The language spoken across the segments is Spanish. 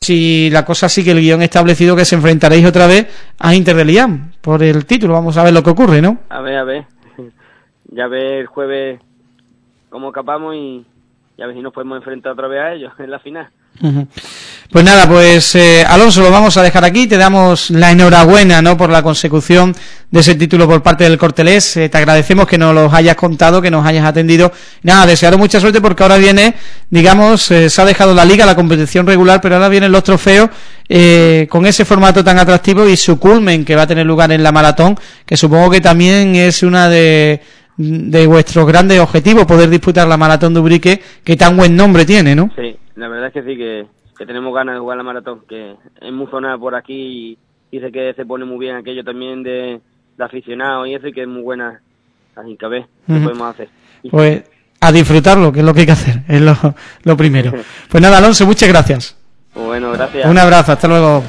si la cosa sigue el guión establecido, que se enfrentaréis otra vez a Inter de Liam por el título. Vamos a ver lo que ocurre, ¿no? A ver. Ya ver el jueves cómo escapamos y a ver si nos podemos enfrentar otra vez a ellos en la final. Pues nada, pues Alonso, lo vamos a dejar aquí. Te damos la enhorabuena, ¿no?, por la consecución de ese título por parte del Cortelés. Te agradecemos que nos los hayas contado, que nos hayas atendido. Nada, desearos mucha suerte, porque ahora viene, digamos, se ha dejado la liga, la competición regular, pero ahora vienen los trofeos con ese formato tan atractivo y su culmen que va a tener lugar en la maratón, que supongo que también es una de vuestros grandes objetivos, poder disputar la maratón de Ubrique, que tan buen nombre tiene, ¿no? Sí, la verdad es que sí, que tenemos ganas de jugar la maratón, que es muy sonada por aquí y dice que se pone muy bien aquello también de aficionados y eso, y que es muy buena. Así que a ver qué podemos hacer. Pues a disfrutarlo, que es lo que hay que hacer, es lo primero. Pues nada, Alonso, muchas gracias. Bueno, gracias. Un abrazo, hasta luego.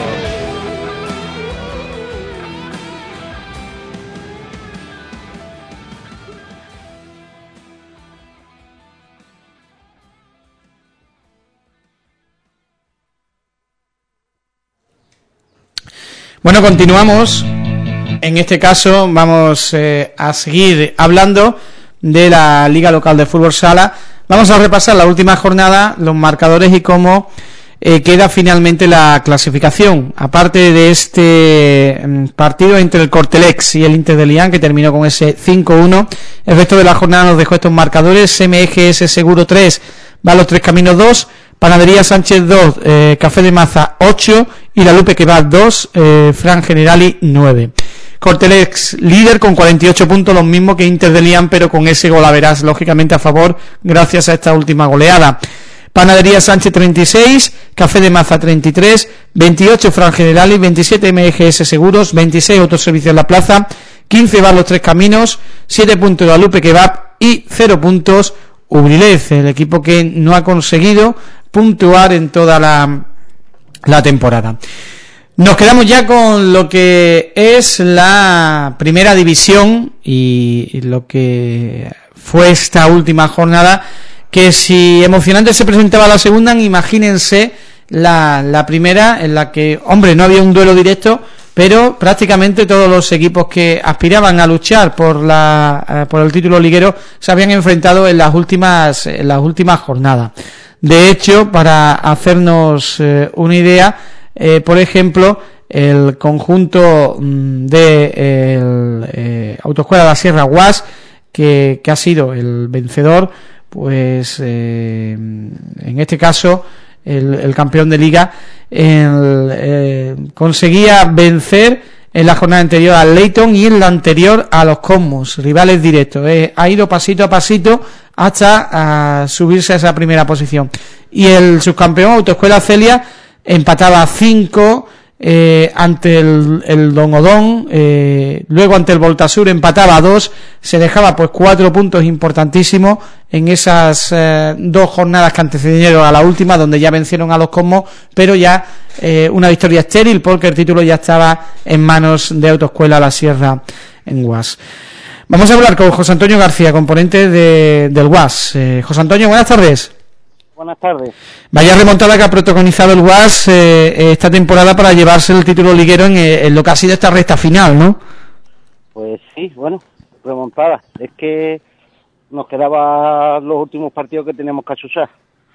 Bueno, continuamos. En este caso vamos a seguir hablando de la Liga Local de Fútbol Sala. Vamos a repasar la última jornada, los marcadores y cómo queda finalmente la clasificación. Aparte de este partido entre el Cortelex y el Inter de Liam, que terminó con ese 5-1, el resto de la jornada nos dejó estos marcadores: MGS Seguro 3, Va Los Tres Caminos 2, Panadería Sánchez 2, Café de Maza 8 y La Lupe Kebab 2, Fran Generali 9. Cortelex líder con 48 puntos, los mismos que Inter de Liam, pero con ese golaveras lógicamente a favor gracias a esta última goleada. Panadería Sánchez 36, Café de Maza 33, 28 Fran Generali, 27 MGS Seguros, 26 Autoservicios La Plaza, 15 Bar Los Tres Caminos, 7 puntos La Lupe Kebab y 0 puntos Ubrilez, el equipo que no ha conseguido puntuar en toda la temporada. Nos quedamos ya con lo que es la primera división y lo que fue esta última jornada, que si emocionante se presentaba la segunda, imagínense la primera, en la que, hombre, no había un duelo directo, pero prácticamente todos los equipos que aspiraban a luchar por el título liguero se habían enfrentado en las últimas jornadas. De hecho, para hacernos una idea, por ejemplo, el conjunto de Autoescuela de la Sierra UAS, que ha sido el vencedor, pues en este caso el campeón de liga, conseguía vencer en la jornada anterior al Leyton y en la anterior a los Cosmos, rivales directos. Ha ido pasito a pasito hasta subirse a esa primera posición. Y el subcampeón Autoescuela Celia empataba 5 ante el Don Odón, luego ante el Voltasur empataba a 2, se dejaba pues 4 puntos importantísimos en esas 2 jornadas que antecedieron a la última, donde ya vencieron a los Cosmos, pero ya una victoria estéril, porque el título ya estaba en manos de Autoescuela La Sierra en UAS. Vamos a hablar con José Antonio García, componente del UAS. José Antonio, buenas tardes. Buenas tardes. Vaya remontada que ha protagonizado el UAS esta temporada para llevarse el título liguero en lo que ha sido esta recta final, ¿no? Pues sí, bueno, remontada. Es que nos quedaban los últimos partidos que teníamos que achuzar.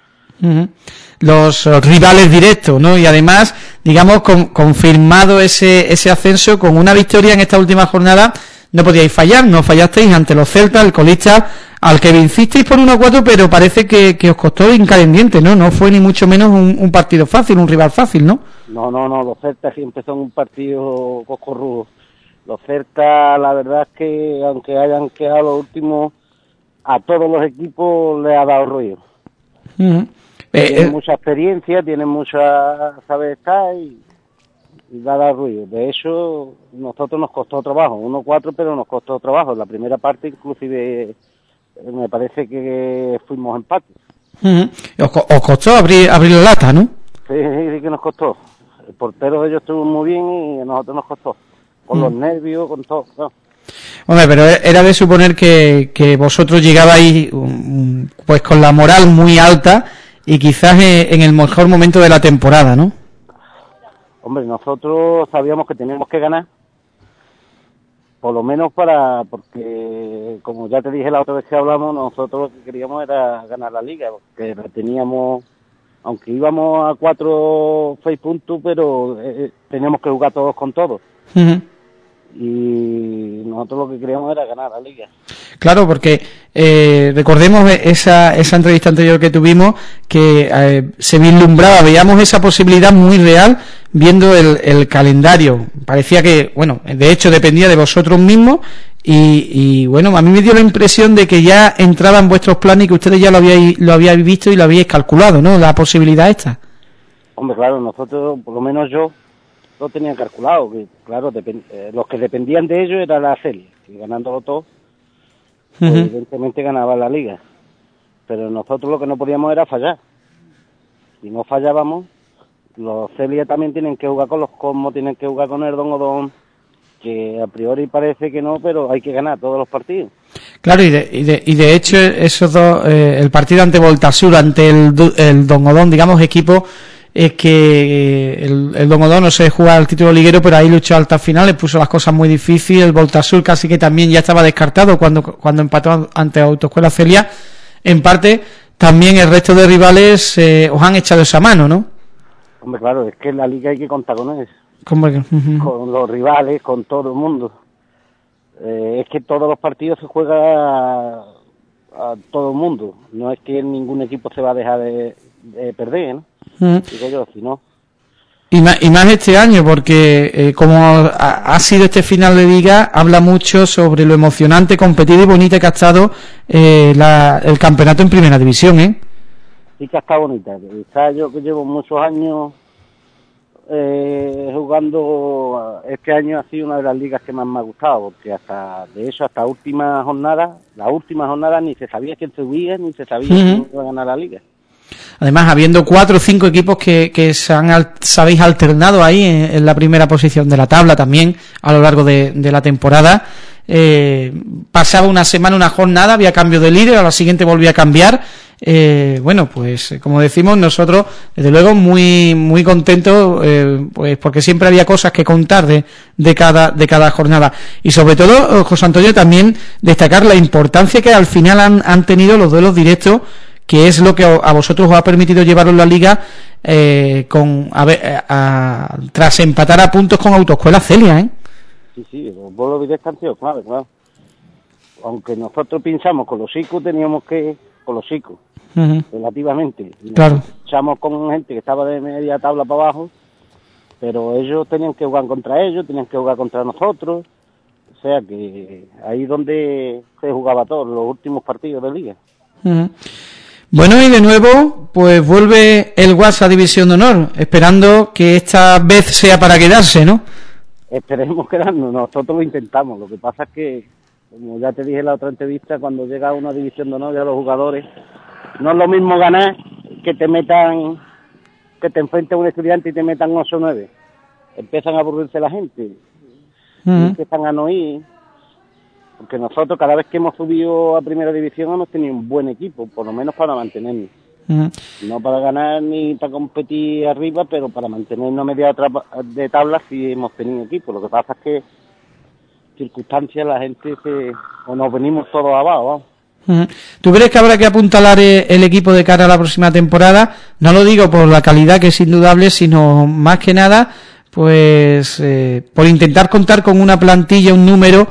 Los rivales directos, ¿no? Y además, digamos, confirmado ese ascenso con una victoria en esta última jornada. No podíais fallar, no fallasteis ante los Celtas, el colista, al que vencisteis por 1-4, pero parece que os costó incalendiente, ¿no? No fue ni mucho menos un partido fácil, un rival fácil, ¿no? No, los Celtas siempre son un partido coscorrudo. Los Celtas, la verdad es que, aunque hayan quedado los últimos, a todos los equipos les ha dado ruido. Tienen mucha experiencia, tienen mucha saber estar y da ruido. De hecho, nosotros nos costó trabajo, 1-4, pero nos costó trabajo. En la primera parte, inclusive, me parece que fuimos empate. Os costó abrir la lata, ¿no? Sí, que nos costó. El portero de ellos estuvo muy bien y a nosotros nos costó. Con los nervios, con todo, ¿no? Hombre, pero era de suponer que vosotros llegabais pues con la moral muy alta y quizás en el mejor momento de la temporada, ¿no? Hombre, nosotros sabíamos que teníamos que ganar, por lo menos porque, como ya te dije la otra vez que hablamos, nosotros lo que queríamos era ganar la liga, porque la teníamos, aunque íbamos a 6 puntos, pero teníamos que jugar todos con todos. Uh-huh. Y nosotros lo que queríamos era ganar la liga. Claro, porque recordemos esa entrevista anterior que tuvimos, que se vislumbraba, veíamos esa posibilidad muy real viendo el calendario. Parecía que, bueno, de hecho dependía de vosotros mismos y bueno, a mí me dio la impresión de que ya entraba en vuestros planes y que ustedes ya lo habíais visto y lo habíais calculado, ¿no? La posibilidad esta. Hombre, claro, nosotros, por lo menos yo, lo tenían calculado, que claro, los que dependían de ellos era la Celia, y ganándolo todo, pues evidentemente ganaba la liga, pero nosotros lo que no podíamos era fallar. Si no fallábamos, los Celia también tienen que jugar con los Cosmos, tienen que jugar con el Don Odón, que a priori parece que no, pero hay que ganar todos los partidos. Claro, y de hecho esos dos, el partido ante Voltasur, ante el Don Odón, digamos, equipo, es que el Don Odón no se juega al título liguero, pero ahí luchó hasta el final, le puso las cosas muy difíciles. El Voltasur casi que también ya estaba descartado cuando empató ante Autoescuela Celia. En parte, también el resto de rivales os han echado esa mano, ¿no? Hombre, claro, es que en la liga hay que contar con eso. ¿Cómo que? Con los rivales, con todo el mundo. Es que todos los partidos se juega a todo el mundo. No es que ningún equipo se va a dejar de perder, ¿no? Digo yo, si no. Y más este año, porque como ha sido este final de liga, habla mucho sobre lo emocionante, competido y bonita que ha estado el campeonato en primera división, ¿eh? Sí que ha estado bonita. Yo que llevo muchos años jugando, este año ha sido una de las ligas que más me ha gustado, porque hasta la última jornada ni se sabía quién subía, ni se sabía quién iba a ganar la liga. Además, habiendo 4 o 5 equipos que se habéis alternado ahí en la primera posición de la tabla también a lo largo de la temporada, pasaba una semana, una jornada, había cambio de líder, a la siguiente volvía a cambiar. Bueno, pues como decimos nosotros, desde luego muy muy contentos, pues porque siempre había cosas que contar de cada jornada, y sobre todo, José Antonio, también destacar la importancia que al final han tenido los duelos directos, que es lo que a vosotros os ha permitido llevaros la liga tras empatar a puntos con Autoescuela Celia, ¿eh? Sí, los duelos directos han sido clave, claro. Aunque nosotros pinchamos con los chicos, relativamente. Claro. Pinchamos con gente que estaba de media tabla para abajo, pero ellos tenían que jugar contra ellos, tenían que jugar contra nosotros. O sea que ahí donde se jugaba todo, los últimos partidos de liga. Bueno, y de nuevo, pues vuelve el WhatsApp a División de Honor, esperando que esta vez sea para quedarse, ¿no? Esperemos quedarnos, nosotros lo intentamos. Lo que pasa es que, como ya te dije en la otra entrevista, cuando llega a una División de Honor, ya los jugadores, no es lo mismo ganar que te enfrentes a un estudiante y te metan 8 o 9. Empiezan a aburrirse la gente, empiezan a no ir. Porque nosotros cada vez que hemos subido a primera división hemos tenido un buen equipo, por lo menos para mantenernos. No para ganar ni para competir arriba, pero para mantenernos a media de tabla sí hemos tenido equipo. Lo que pasa es que circunstancias la gente o nos venimos todos abajo, vamos. ¿Tú crees que habrá que apuntalar el equipo de cara a la próxima temporada? No lo digo por la calidad, que es indudable, sino más que nada pues por intentar contar con una plantilla, un número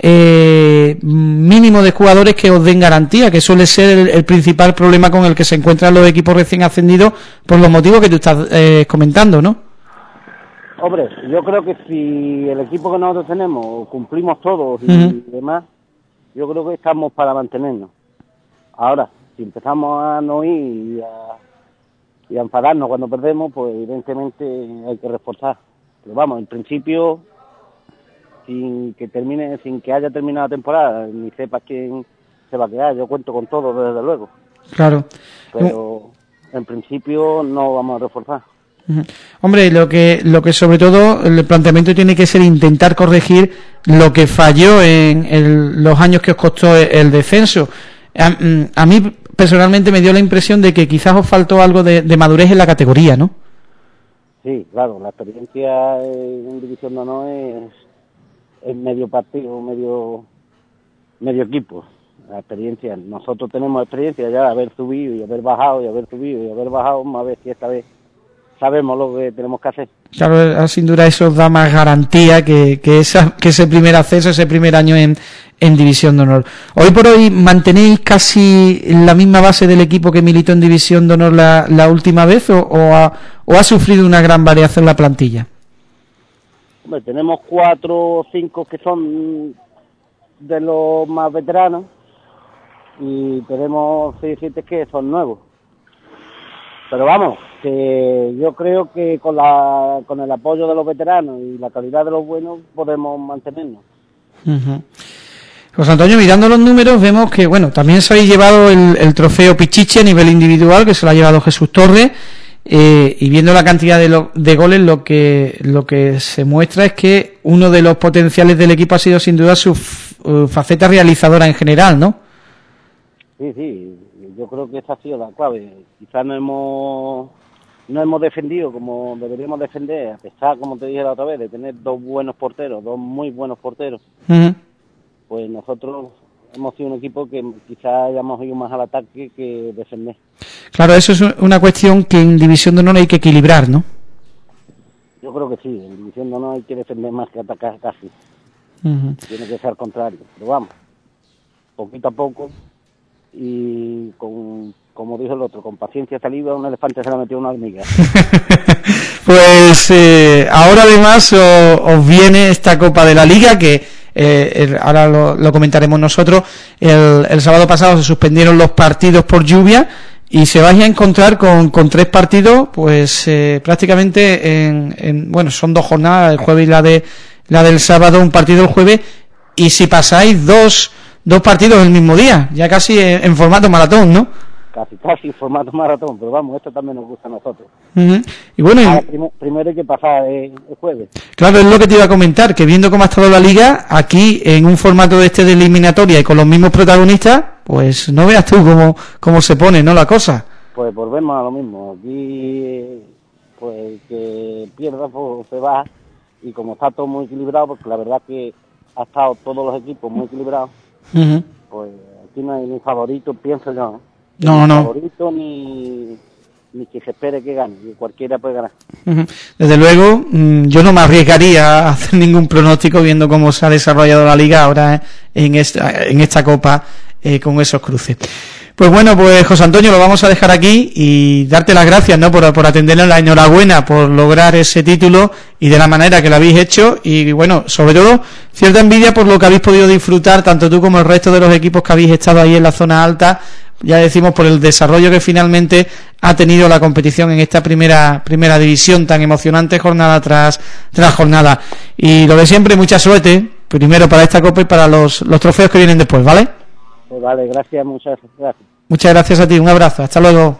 mínimo de jugadores que os den garantía, que suele ser el principal problema con el que se encuentran los equipos recién ascendidos, por los motivos que tú estás comentando, ¿no? Hombre, yo creo que si el equipo que nosotros tenemos cumplimos todos y demás, yo creo que estamos para mantenernos. Ahora, si empezamos a no ir y a enfadarnos cuando perdemos, pues evidentemente hay que reforzar. Pero vamos, en principio, sin que haya terminado la temporada, ni sepas quién se va a quedar, yo cuento con todo, desde luego. Claro. Pero en principio no vamos a reforzar. Hombre, lo que sobre todo el planteamiento tiene que ser intentar corregir lo que falló en los años que os costó el descenso. A mí personalmente me dio la impresión de que quizás os faltó algo de madurez en la categoría, ¿no? Sí, claro, la experiencia en División de Honor es medio partido, medio equipo. La experiencia, nosotros tenemos experiencia ya de haber subido y haber bajado y haber subido y haber bajado, vamos a ver si esta vez sabemos lo que tenemos que hacer. Claro, sin duda eso os da más garantía que ese primer acceso, ese primer año en División de Honor. Hoy por hoy, ¿mantenéis casi la misma base del equipo que militó en División de Honor la última vez o ha sufrido una gran variación la plantilla? Hombre, tenemos 4 o 5 que son de los más veteranos y tenemos 6 o 7 que son nuevos. Pero vamos, que yo creo que con el apoyo de los veteranos y la calidad de los buenos podemos mantenernos. Uh-huh. José Antonio, mirando los números vemos que, bueno, también se habéis llevado el trofeo Pichichi a nivel individual, que se lo ha llevado Jesús Torres, y viendo la cantidad de goles, lo que se muestra es que uno de los potenciales del equipo ha sido sin duda su faceta realizadora en general, ¿no? Sí, yo creo que esa ha sido la clave. Quizás no hemos defendido como deberíamos defender, a pesar, como te dije la otra vez, de tener 2 muy buenos porteros. Uh-huh. Pues nosotros hemos sido un equipo que quizás hayamos ido más al ataque que defender. Claro, eso es una cuestión que en División de Honor hay que equilibrar, ¿no? Yo creo que sí, en División de Honor hay que defender más que atacar casi. Uh-huh. Tiene que ser al contrario, pero vamos, poquito a poco y como dijo el otro, con paciencia saliva, un elefante se la metió una hormiga. Pues ahora además os viene esta Copa de la Liga que ahora lo comentaremos nosotros. El sábado pasado se suspendieron los partidos por lluvia y se vais a encontrar con 3 partidos, pues prácticamente bueno, son 2 jornadas, el jueves y la del sábado, un partido el jueves, y si pasáis dos partidos el mismo día, ya casi en formato maratón, ¿no? Casi en formato maratón, pero vamos, esto también nos gusta a nosotros. Uh-huh. Y bueno, primero hay que pasar el jueves. Claro, es lo que te iba a comentar, que viendo cómo ha estado la liga, aquí en un formato de eliminatoria y con los mismos protagonistas, pues no veas tú cómo se pone, ¿no?, la cosa. Pues volvemos a lo mismo, aquí pues que pierda pues se va, y como está todo muy equilibrado, porque la verdad que ha estado todos los equipos muy equilibrados, uh-huh, pues aquí no hay ni favorito, pienso yo, No. favorito ni que se espere que gane, que cualquiera puede ganar. Uh-huh. Desde luego, yo no me arriesgaría a hacer ningún pronóstico viendo cómo se ha desarrollado la liga ahora en esta Copa con esos cruces. Pues bueno, pues José Antonio, lo vamos a dejar aquí y darte las gracias, ¿no?, por atendernos, la enhorabuena por lograr ese título y de la manera que lo habéis hecho, y bueno, sobre todo cierta envidia por lo que habéis podido disfrutar tanto tú como el resto de los equipos que habéis estado ahí en la zona alta, ya decimos, por el desarrollo que finalmente ha tenido la competición en esta primera división tan emocionante, jornada tras jornada. Y lo de siempre, mucha suerte, primero para esta Copa y para los trofeos que vienen después, ¿vale? Pues vale, gracias, muchas gracias. Muchas gracias a ti, un abrazo, hasta luego.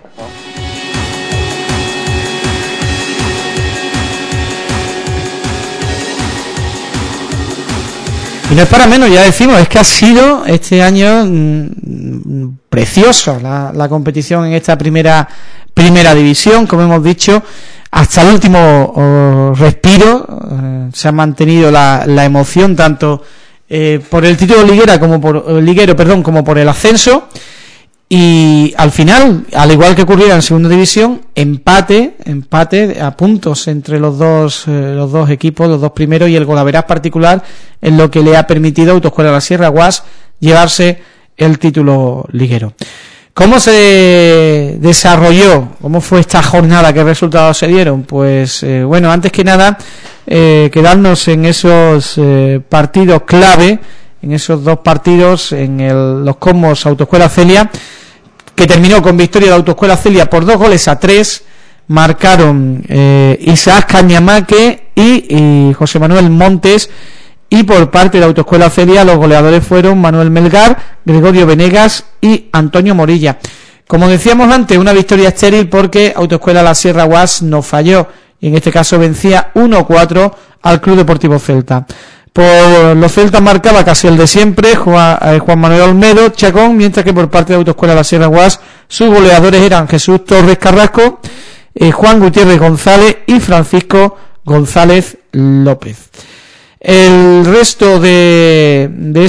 Y no es para menos, ya decimos, es que ha sido este año precioso la competición en esta primera división, como hemos dicho, hasta el último respiro se ha mantenido la emoción tanto por el título liguero, como por el ascenso, y al final, al igual que ocurría en segunda división, empate a puntos entre los dos equipos, los dos primeros, y el golaveraz particular en lo que le ha permitido a Autoescuela La Sierra Guas llevarse el título liguero. ¿Cómo se desarrolló? ¿Cómo fue esta jornada? ¿Qué resultados se dieron? Pues bueno, antes que nada quedarnos en esos partidos clave, en esos 2 partidos, en los Cosmos Autoescuela Celia, que terminó con victoria de Autoescuela Celia por 2-3, marcaron Isaac Cañamaque y José Manuel Montes, y por parte de Autoescuela Celia los goleadores fueron Manuel Melgar, Gregorio Venegas y Antonio Morilla. Como decíamos antes, una victoria estéril porque Autoescuela La Sierra Guas no falló, y en este caso vencía 1-4 al Club Deportivo Celta. Por los celtas marcaba casi el de siempre, Juan Manuel Olmedo, Chacón, mientras que por parte de Autoescuela La Sierra Guas, sus goleadores eran Jesús Torres Carrasco, Juan Gutiérrez González y Francisco González López. El resto de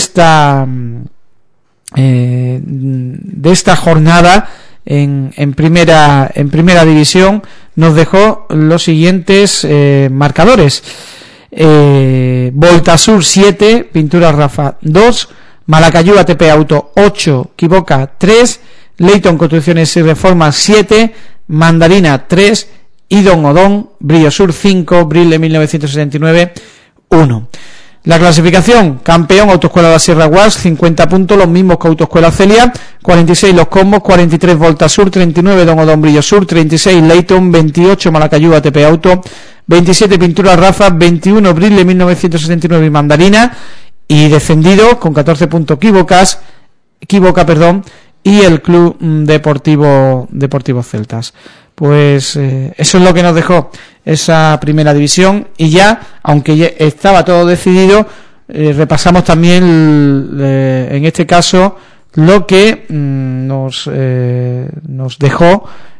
esta jornada en primera división nos dejó los siguientes marcadores. Voltasur 7, Pintura Rafa 2, Malacayú ATP Auto 8, Quiboca 3, Leighton Construcciones y Reformas 7, Mandarina 3 y Don Odón, Brillo Sur 5, Brille 1979 1. La clasificación: campeón Autoescuela La Sierra Guas, 50 puntos, los mismos que Autoescuela Celia, 46 Los Combos, 43 Voltasur, 39 Don Odón Brillo Sur, 36 Leighton, 28 Malacayú ATP Auto, 27 Pintura Rafa, 21 Brille 1979 y Mandarina, y descendido con 14 puntos Quiboca, y el Club Deportivo Celtas. Pues eso es lo que nos dejó esa primera división, y ya, aunque ya estaba todo decidido, repasamos también en este caso lo que nos dejó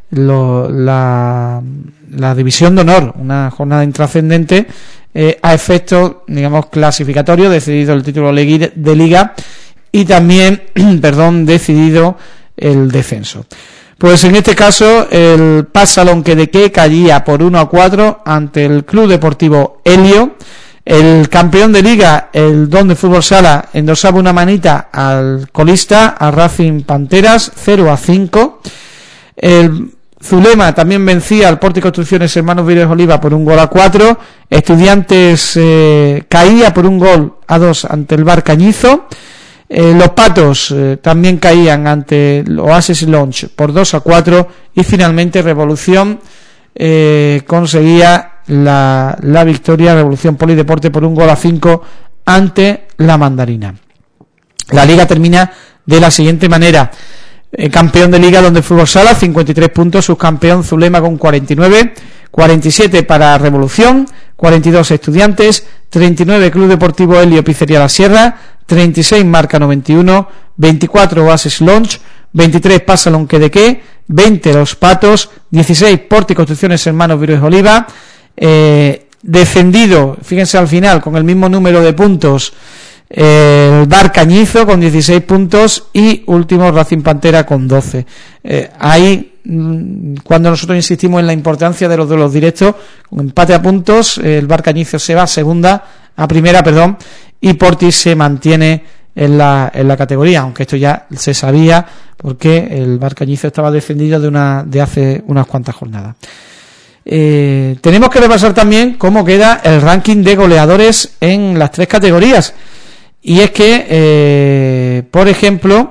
la división de honor, una jornada intrascendente a efectos, digamos, clasificatorios, decidido el título de liga y también decidido el descenso. Pues en este caso el Paz Salonquedeque caía por 1-4 ante el Club Deportivo Helio. El campeón de liga, el Don de Fútbol Sala, endosaba una manita al colista, a Racing Panteras, 0-5. El Zulema también vencía al Porti Construcciones Hermanos Víres Oliva por 1-4. Estudiantes caía por 1-2 ante el Bar Cañizo. Los Patos también caían ante el Oasis Lounge por 2-4, y finalmente Revolución conseguía la victoria, Revolución Polideporte, por 1-5 ante la Mandarina. La liga termina de la siguiente manera: campeón de liga donde Fútbol Sala, 53 puntos, subcampeón Zulema con 49, 47 para Revolución, 42 Estudiantes, 39 Club Deportivo Helio Pizzería La Sierra, 36 Marca 91, 24 Oasis Lounge, 23 Paz Salonquedeque, 20 Los Patos, 16 Porti Construcciones Hermanos Víres Oliva, descendido, fíjense al final, con el mismo número de puntos, el Bar Cañizo con 16 puntos, y último Racing Pantera con 12. Ahí, cuando nosotros insistimos en la importancia de los directos, con empate a puntos, el Bar Cañizo se va a primera, y Porti se mantiene en la categoría, aunque esto ya se sabía porque el Bar Cañizo estaba descendido de hace unas cuantas jornadas. Tenemos que repasar también cómo queda el ranking de goleadores en las tres categorías, y es que por ejemplo,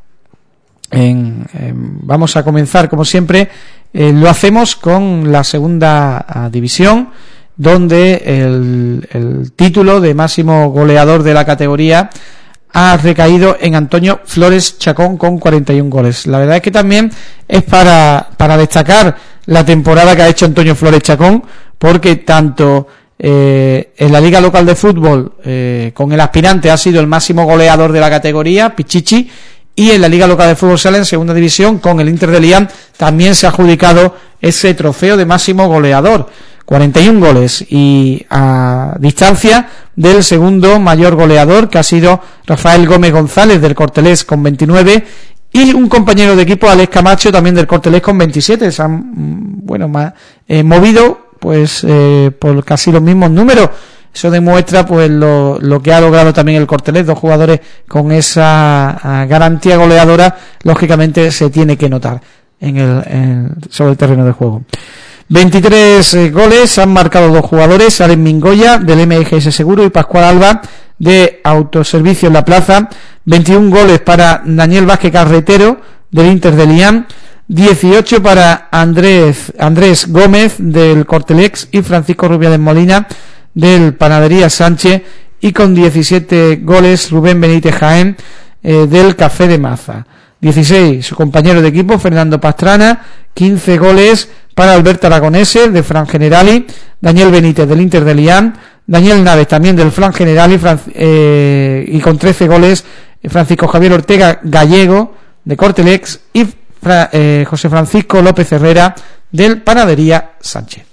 vamos a comenzar como siempre, lo hacemos con la segunda división, donde el título de máximo goleador de la categoría ha recaído en Antonio Flores Chacón con 41 goles. La verdad es que también es para destacar la temporada que ha hecho Antonio Flores Chacón, porque tanto en la Liga Local de Fútbol con el aspirante ha sido el máximo goleador de la categoría, Pichichi, y en la Liga Local de Fútbol Sala en segunda división con el Inter de Liam también se ha adjudicado ese trofeo de máximo goleador, 41 goles, y a distancia del segundo mayor goleador, que ha sido Rafael Gómez González del Cortelés con 29, y un compañero de equipo, Alex Camacho, también del Cortelés con 27. Se han movido pues por casi los mismos números. Eso demuestra pues lo que ha logrado también el Cortelés, dos jugadores con esa garantía goleadora, lógicamente se tiene que notar sobre el terreno de juego. 23 goles han marcado dos jugadores, Alex Mingoya del MGS Seguro y Pascual Alba de Autoservicio en la Plaza. 21 goles para Daniel Vázquez Carretero del Inter de Liam, 18 para Andrés Gómez del Cortelex y Francisco Rubiales Molina del Panadería Sánchez, y con 17 goles Rubén Benítez Jaén del Café de Maza. 16 su compañero de equipo Fernando Pastrana, 15 goles para Alberto Aragonese de Fran Generali, Daniel Benítez del Inter de Liam, Daniel Naves también del Flan General y con 13 goles Francisco Javier Ortega Gallego de Cortelex y José Francisco López Herrera del Panadería Sánchez.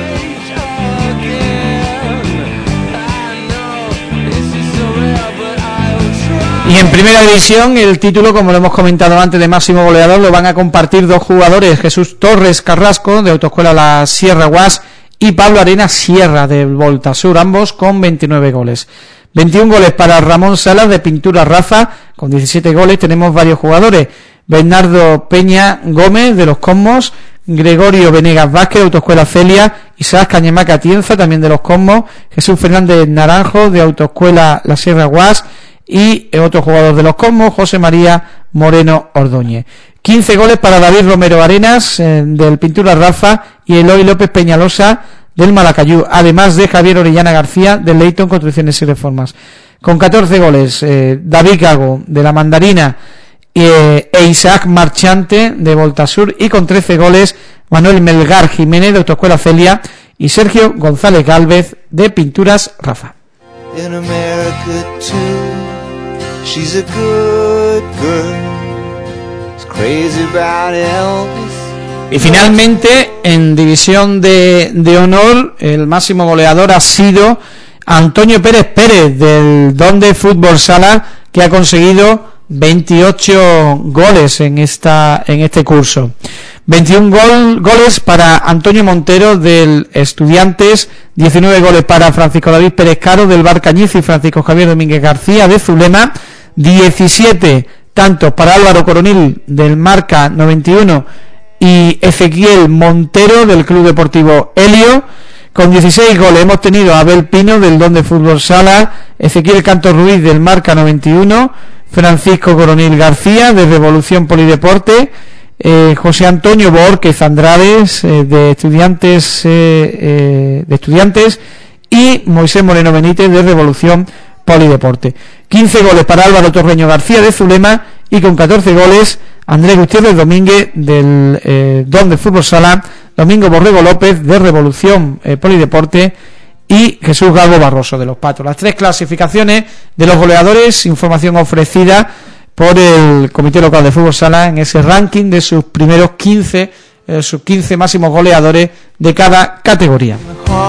Y en primera división el título, como lo hemos comentado antes, de máximo goleador lo van a compartir dos jugadores, Jesús Torres Carrasco de Autoescuela La Sierra Guas y Pablo Arenas Sierra del Voltasur, ambos con 29 goles. 21 goles para Ramón Salas de Pintura Rafa, con 17 goles. Tenemos varios jugadores: Bernardo Peña Gómez de los Cosmos, Gregorio Venegas Vázquez de Autoescuela Celia, Isaac Cañemaca Tienza también de los Cosmos, Jesús Fernández Naranjo de Autoescuela La Sierra Guas y otro jugador de los Cosmos, José María Moreno Ordóñez. 15 goles para David Romero Arenas del Pintura Rafa y Eloy López Peñalosa del Malacayú, además de Javier Orellana García del Leyton Construcciones y Reformas. Con 14 goles David Gago de la Mandarina e Isaac Marchante de Voltasur, y con 13 goles Manuel Melgar Jiménez de Autoescuela Celia y Sergio González Gálvez de Pinturas Rafa. In America too, she's a good girl, she's crazy about Elvis. Y finalmente, en división de honor, el máximo goleador ha sido Antonio Pérez Pérez del Don de Fútbol Sala, que ha conseguido 28 goles en este curso. 21 goles para Antonio Montero del Estudiantes, 19 goles para Francisco David Pérez Caro del Barcañiz y Francisco Javier Domínguez García de Zulema, 17 tantos para Álvaro Coronil del Marca 91 y Ezequiel Montero del Club Deportivo Helio. Con 16 goles hemos tenido a Abel Pino del Don de Fútbol Sala, Ezequiel Canto Ruiz del Marca 91, Francisco Coronil García de Revolución Polideporte, José Antonio Borquez Andrades de Estudiantes y Moisés Moreno Benítez de Revolución Polideporte. 15 goles para Álvaro Torreño García de Zulema y con 14 goles Andrés Gutiérrez Domínguez del Don de Fútbol Sala, Domingo Borrego López de Revolución Polideporte y Jesús Galgo Barroso de los Patos. Las tres clasificaciones de los goleadores, información ofrecida por el Comité Local de Fútbol Sala en ese ranking de sus primeros 15 máximos goleadores de cada categoría.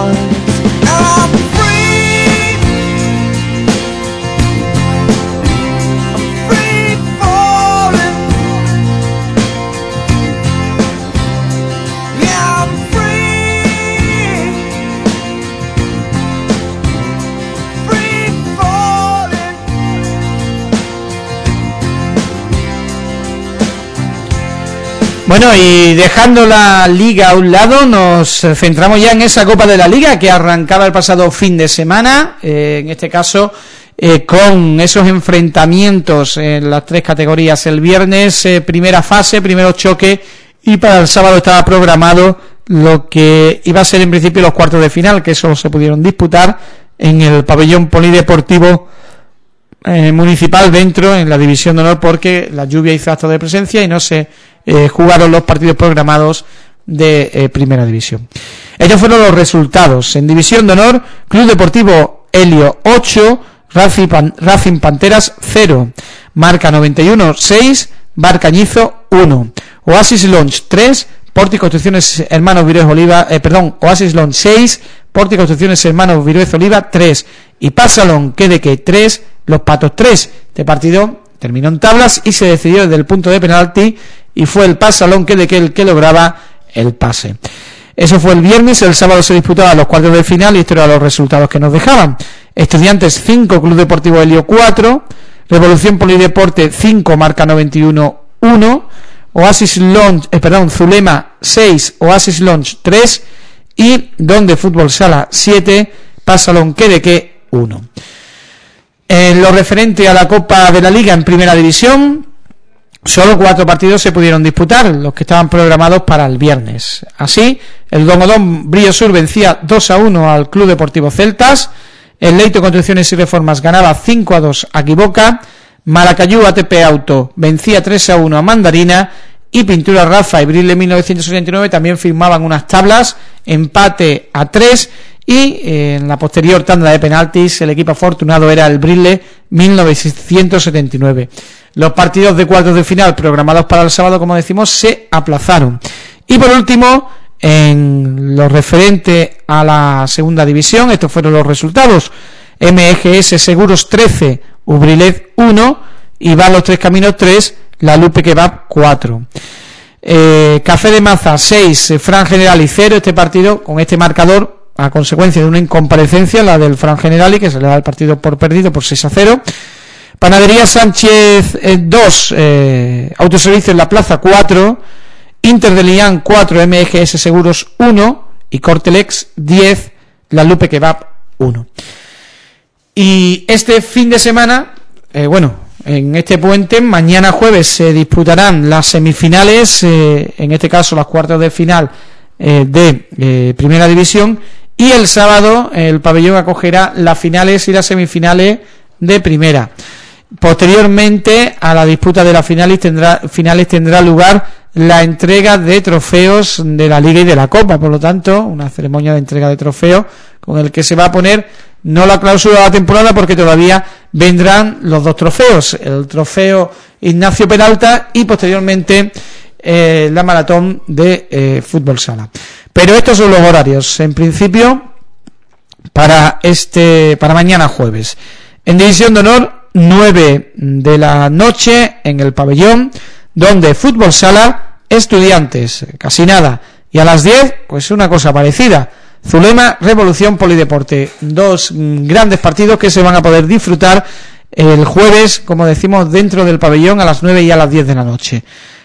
Bueno, y dejando la Liga a un lado, nos centramos ya en esa Copa de la Liga que arrancaba el pasado fin de semana, en este caso con esos enfrentamientos en las tres categorías. El viernes primera fase, primero choque, y para el sábado estaba programado lo que iba a ser en principio los cuartos de final, que solo se pudieron disputar en el pabellón polideportivo municipal dentro en la división de honor, porque la lluvia hizo acto de presencia y no se jugaron los partidos programados de primera división. Ellos fueron los resultados. En división de honor, Club Deportivo Helio 8, Racing Panteras 0, Marca 91 6, Barcañizo 1, Oasis Lounge 3, Porti Construcciones Hermanos Virués Oliva, Oasis Lounge 6, Porti Construcciones Hermanos Virués Oliva 3 y Pasalón Quedeque 3, Los Patos 3. Este partido terminó en tablas y se decidió desde el punto de penalti y fue el Pasalón Quedeque el que lograba el pase. Eso fue el viernes. El sábado se disputaban los cuartos de final y estos eran los resultados que nos dejaban. Estudiantes 5, Club Deportivo Helio 4, Revolución Polideporte 5, Marca 91 1, Zulema 6, Oasis Lounge 3 y Don de Fútbol Sala 7, Pasalón Quedeque 1. En lo referente a la Copa de la Liga en Primera División, solo 4 partidos se pudieron disputar, los que estaban programados para el viernes. Así, el Don Odón Brillo Sur vencía 2-1 al Club Deportivo Celtas, el Leito Construcciones y Reformas ganaba 5-2 a Quiboca, Malacayú ATP Auto vencía 3-1 a Mandarina y Pintura Rafa y Brile 1989 también firmaban unas tablas, empate a 3, y en la posterior tanda de penaltis el equipo afortunado era el Brille 1979. Los partidos de cuartos de final programados para el sábado, como decimos, se aplazaron. Y por último, en lo referente a la segunda división, estos fueron los resultados: MGS Seguros 13, Ubrilet 1, y Van los Tres Caminos 3, La Lupe Kebab 4. Café de Maza 6, Fran Generali 0. Este partido con este marcador a consecuencia de una incomparecencia, la del Fran Generali, que se le da el partido por perdido por 6-0. Panadería Sánchez 2, Autoservicio en la Plaza 4, Inter de Lián 4, MGS Seguros 1 y Cortelex 10, La Lupe Kebab 1. Y este fin de semana, en este puente, mañana jueves se disputarán las semifinales, en este caso las cuartos de final de Primera División, y el sábado el pabellón acogerá las finales y las semifinales de Primera. Posteriormente a la disputa de las finales tendrá lugar la entrega de trofeos de la Liga y de la Copa, por lo tanto una ceremonia de entrega de trofeos con el que se va a poner no la cláusula de la temporada, porque todavía vendrán los dos trofeos, el trofeo Ignacio Peralta y posteriormente la maratón de fútbol sala. Pero estos son los horarios en principio para mañana jueves. En división de honor, 9 de la noche en el pabellón, donde fútbol sala, Estudiantes, casi nada, y a las 10 pues una cosa parecida, Zulema Revolución Polideporte. Dos grandes partidos que se van a poder disfrutar el jueves, como decimos, dentro del pabellón a las 9 y a las 10 de la noche.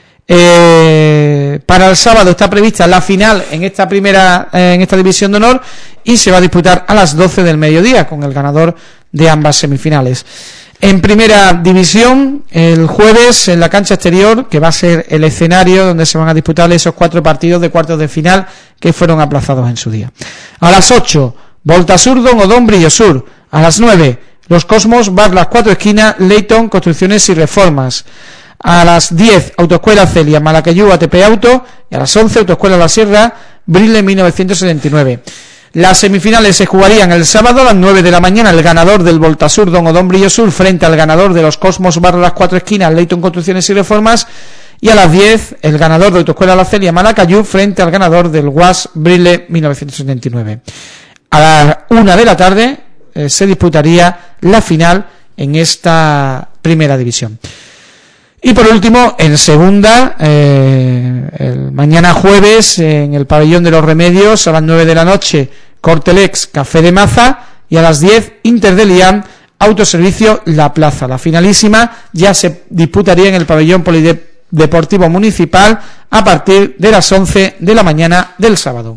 Para el sábado está prevista la final en esta división de honor, y se va a disputar a las 12 del mediodía con el ganador de ambas semifinales. En primera división, el jueves en la cancha exterior, que va a ser el escenario donde se van a disputar esos 4 partidos de cuartos de final que fueron aplazados en su día. A las 8, Voltasur Don Odón Brillo Sur. A las 9, Los Cosmos Bar Las Cuatro Esquinas, Leighton Construcciones y Reformas. A las 10, Autoescuela Celia Malacayú ATP Auto. Y a las 11, Autoescuela La Sierra Brille 1979. Las semifinales se jugarían el sábado a las 9 de la mañana, el ganador del Voltasur Don Odón Brillo Sur frente al ganador de Los Cosmos Barra Las Cuatro Esquinas, Leighton Construcciones y Reformas, y a las 10 el ganador de Autoescuela La Celia Malacayú frente al ganador del UAS Brille 1979. A las 1 de la tarde se disputaría la final en esta primera división. Y por último, en segunda, el mañana jueves, en el pabellón de los Remedios, a las 9 de la noche, Cortelex Café de Maza, y a las 10, Inter de Lián, Autoservicio La Plaza. La finalísima ya se disputaría en el pabellón polideportivo municipal a partir de las 11 de la mañana del sábado.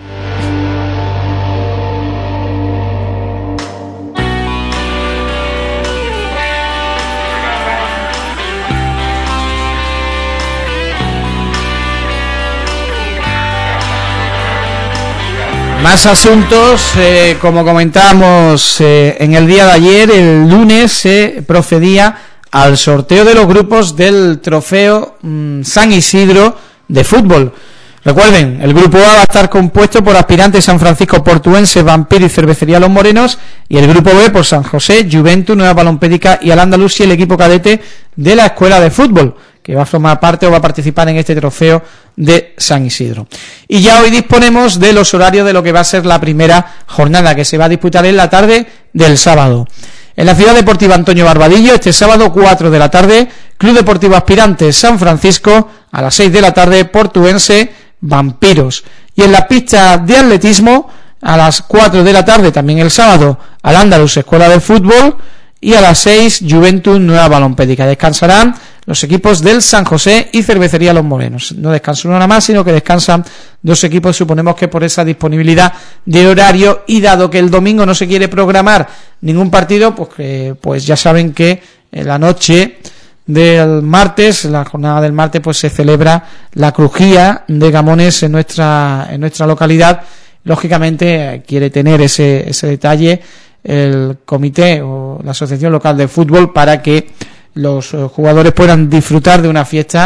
Más asuntos, como comentábamos en el día de ayer, el lunes se procedía al sorteo de los grupos del trofeo San Isidro de fútbol. Recuerden, el grupo A va a estar compuesto por aspirantes San Francisco Portuense, Vampiro y Cervecería Los Morenos, y el grupo B por San José, Juventud, Nueva Balompédica y Al-Andalus, y el equipo cadete de la Escuela de Fútbol, que va a formar parte o va a participar en este trofeo de San Isidro. Y ya hoy disponemos de los horarios de lo que va a ser la primera jornada, que se va a disputar en la tarde del sábado. En la Ciudad Deportiva Antonio Barbadillo, este sábado 4 de la tarde, Club Deportivo Aspirantes San Francisco, a las 6 de la tarde, Portuense, Vampiros. Y en la pista de atletismo, a las 4 de la tarde, también el sábado, Al-Andalus Escuela de Fútbol, y a las 6, Juventud, Nueva Balompédica. Descansarán los equipos del San José y Cervecería Los Morenos. No descansa uno nada más, sino que descansan dos equipos, suponemos que por esa disponibilidad de horario, y dado que el domingo no se quiere programar ningún partido, pues ya saben que en la noche del martes, la jornada del martes, pues se celebra la crujía de gamones en nuestra localidad. Lógicamente quiere tener ese detalle el comité o la asociación local de fútbol para que los jugadores puedan disfrutar de una fiesta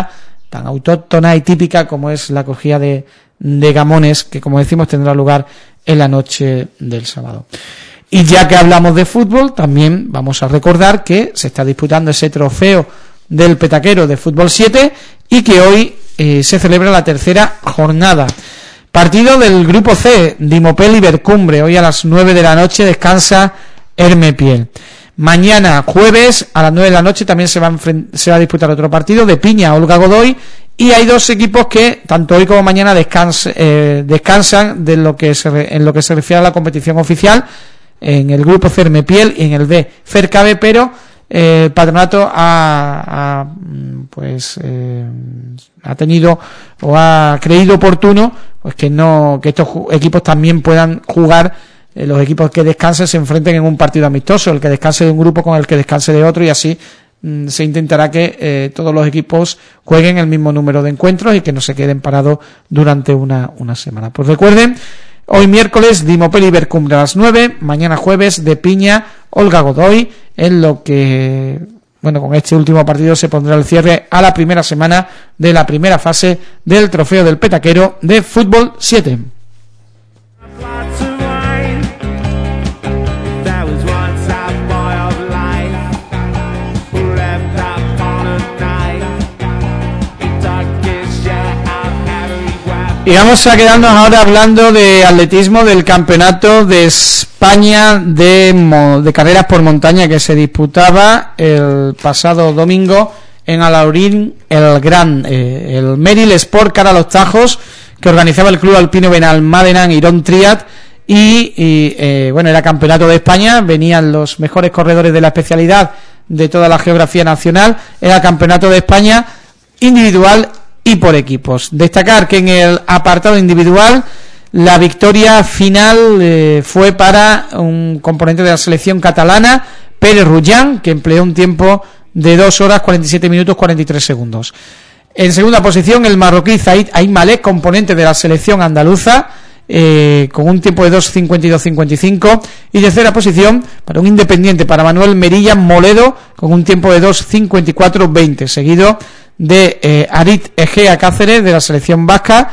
tan autóctona y típica como es la cogida de gamones, que como decimos tendrá lugar en la noche del sábado. Y ya que hablamos de fútbol, también vamos a recordar que se está disputando ese trofeo del Petaquero de Fútbol 7 y que hoy se celebra la tercera jornada. Partido del grupo C, Dimopel y Bercumbre. Hoy a las 9 de la noche descansa Hermepiel. Mañana jueves a las 9 de la noche también se va a disputar otro partido de Piña, Olga Godoy, y hay dos equipos que tanto hoy como mañana descansan en lo que se refiere a la competición oficial. En el grupo C Hermepiel y en el B Fercabe, pero el patronato ha tenido o ha creído oportuno pues que estos equipos también puedan jugar, los equipos que descansen se enfrenten en un partido amistoso, el que descanse de un grupo con el que descanse de otro, y así se intentará que todos los equipos jueguen el mismo número de encuentros y que no se queden parados durante una semana. Pues recuerden, hoy miércoles Dimopel y Bercumbre a las 9, mañana jueves de Piña, Olga Godoy, en lo que, con este último partido se pondrá el cierre a la primera semana de la primera fase del trofeo del Petaquero de Fútbol 7. Y vamos a quedarnos ahora hablando de atletismo, del campeonato de España de carreras por montaña que se disputaba el pasado domingo en Alhaurín, el Meril Sport cara a los Tajos, que organizaba el Club Alpino Benalmádena Irón Triat, y era campeonato de España, venían los mejores corredores de la especialidad de toda la geografía nacional, era campeonato de España individual y por equipos. Destacar que en el apartado individual la victoria final fue para un componente de la selección catalana, Pere Rullán, que empleó un tiempo de 2 horas 47 minutos 43 segundos. En segunda posición el marroquí Zaid Aymalek, componente de la selección andaluza, con un tiempo de 2:52:55, y tercera posición para un independiente, para Manuel Merilla Moledo, con un tiempo de 2:54:20, seguido de Arit Egea Cáceres de la selección vasca,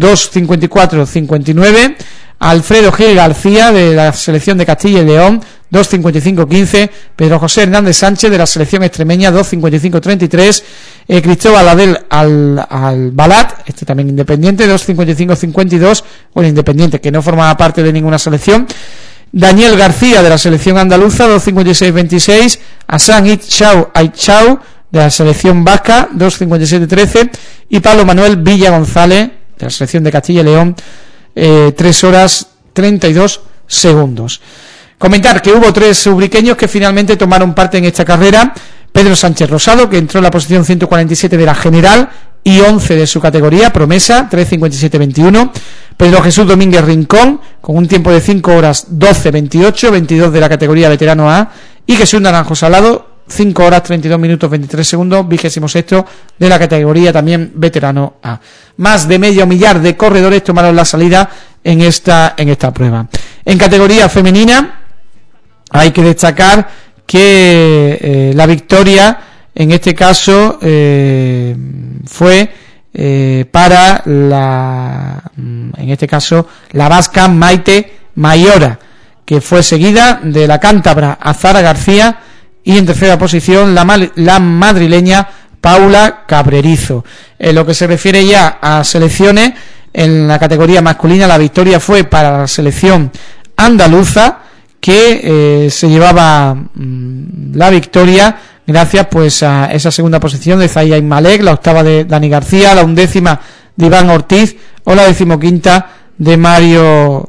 2:54:59, Alfredo G. García de la selección de Castilla y León, 2:55:15, Pedro José Hernández Sánchez de la selección extremeña, 2:55:33, Cristóbal Adel Albalat, este también independiente, 2:55:52, independiente que no formaba parte de ninguna selección, Daniel García de la selección andaluza, 2:56:26, Hassan Itchau Aichau de la selección vasca, 2:57:13, y Pablo Manuel Villa González de la selección de Castilla y León, 3 horas 32 segundos. Comentar que hubo 3 ubriqueños que finalmente tomaron parte en esta carrera: Pedro Sánchez Rosado, que entró en la posición 147 de la general y 11 de su categoría, promesa, 3:57:21, Pedro Jesús Domínguez Rincón, con un tiempo de 5 horas 12:28, 22 de la categoría veterano A, y Jesús Naranjo Salado, 5 horas 32 minutos 23 segundos, 26º de la categoría también veterano A. Más de medio millar de corredores tomaron la salida en esta prueba. En categoría femenina hay que destacar que la victoria en este caso fue para la vasca Maite Mayora, que fue seguida de la cántabra Azara García, y en tercera posición la madrileña Paula Cabrerizo. En lo que se refiere ya a selecciones, en la categoría masculina la victoria fue para la selección andaluza, que se llevaba la victoria gracias pues a esa segunda posición de Zaid Aymalek, la octava de Dani García, la 11ª de Iván Ortiz o la 15ª de Mario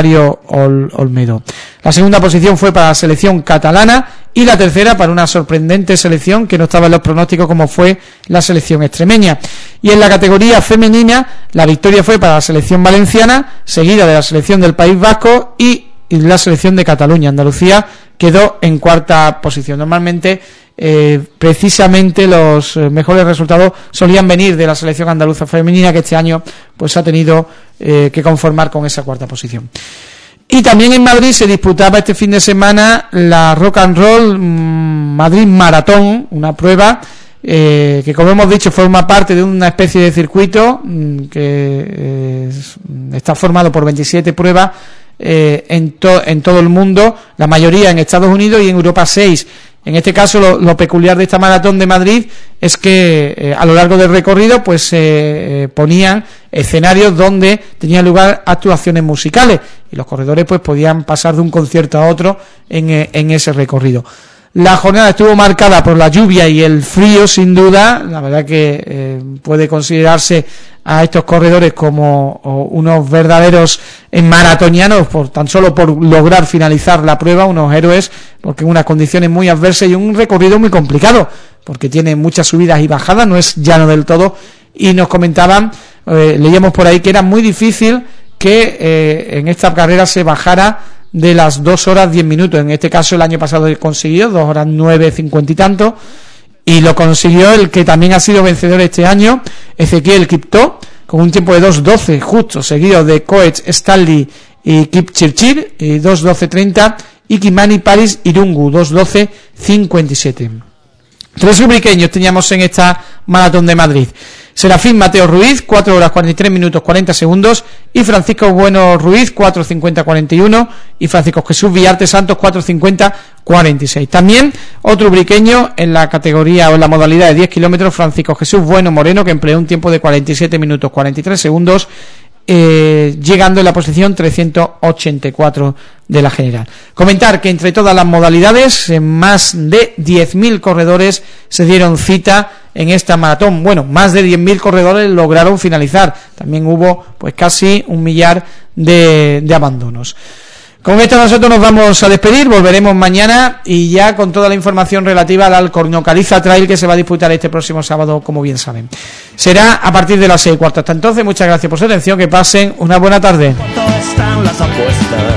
Olmedo. La segunda posición fue para la selección catalana y la tercera para una sorprendente selección que no estaba en los pronósticos, como fue la selección extremeña. Y en la categoría femenina la victoria fue para la selección valenciana, seguida de la selección del País Vasco y la selección de Cataluña. Andalucía quedó en cuarta posición. Normalmente precisamente los mejores resultados solían venir de la selección andaluza femenina, que este año pues ha tenido que conformar con esa cuarta posición. Y también en Madrid se disputaba este fin de semana la Rock and Roll Madrid Maratón, una prueba que como hemos dicho forma parte de una especie de circuito que está formado por 27 pruebas en todo el mundo, la mayoría en Estados Unidos y en Europa 6. En este caso lo peculiar de esta maratón de Madrid es que a lo largo del recorrido pues ponían escenarios donde tenían lugar actuaciones musicales y los corredores pues podían pasar de un concierto a otro en ese recorrido. La jornada estuvo marcada por la lluvia y el frío, sin duda. La verdad que puede considerarse a estos corredores como unos verdaderos maratonianos, tan solo por lograr finalizar la prueba, unos héroes, porque en unas condiciones muy adversas y un recorrido muy complicado, porque tiene muchas subidas y bajadas, no es llano del todo, y nos comentaban, leíamos por ahí que era muy difícil que en esta carrera se bajara de las 2 horas 10 minutos. En este caso el año pasado consiguió 2 horas 9:50 y tanto, y lo consiguió el que también ha sido vencedor este año, Ezequiel Kipto, con un tiempo de 2:12 justo, seguido de Coach Stanley y Kipchirchir, y 2:12:30, y Kimani Paris Irungu, 2:12:57. 3 ubriqueños teníamos en esta maratón de Madrid: Serafín Mateo Ruiz, 4 horas 43 minutos 40 segundos, y Francisco Bueno Ruiz, 4:50:41, y Francisco Jesús Villarte Santos, 4:50:46. También otro ubriqueño en la categoría o en la modalidad de 10 kilómetros, Francisco Jesús Bueno Moreno, que empleó un tiempo de 47 minutos 43 segundos, llegando en la posición 384 de la general. Comentar que entre todas las modalidades más de 10.000 corredores se dieron cita en esta maratón. Bueno, más de 10.000 corredores lograron finalizar. También hubo pues casi 1 millar de abandonos. Con esto nosotros nos vamos a despedir, volveremos mañana y ya con toda la información relativa al Alcornó Caliza Trail, que se va a disputar este próximo sábado, como bien saben. Será a partir de las 6:15. Hasta entonces, muchas gracias por su atención, que pasen una buena tarde. ¿Cuánto están las apuestas?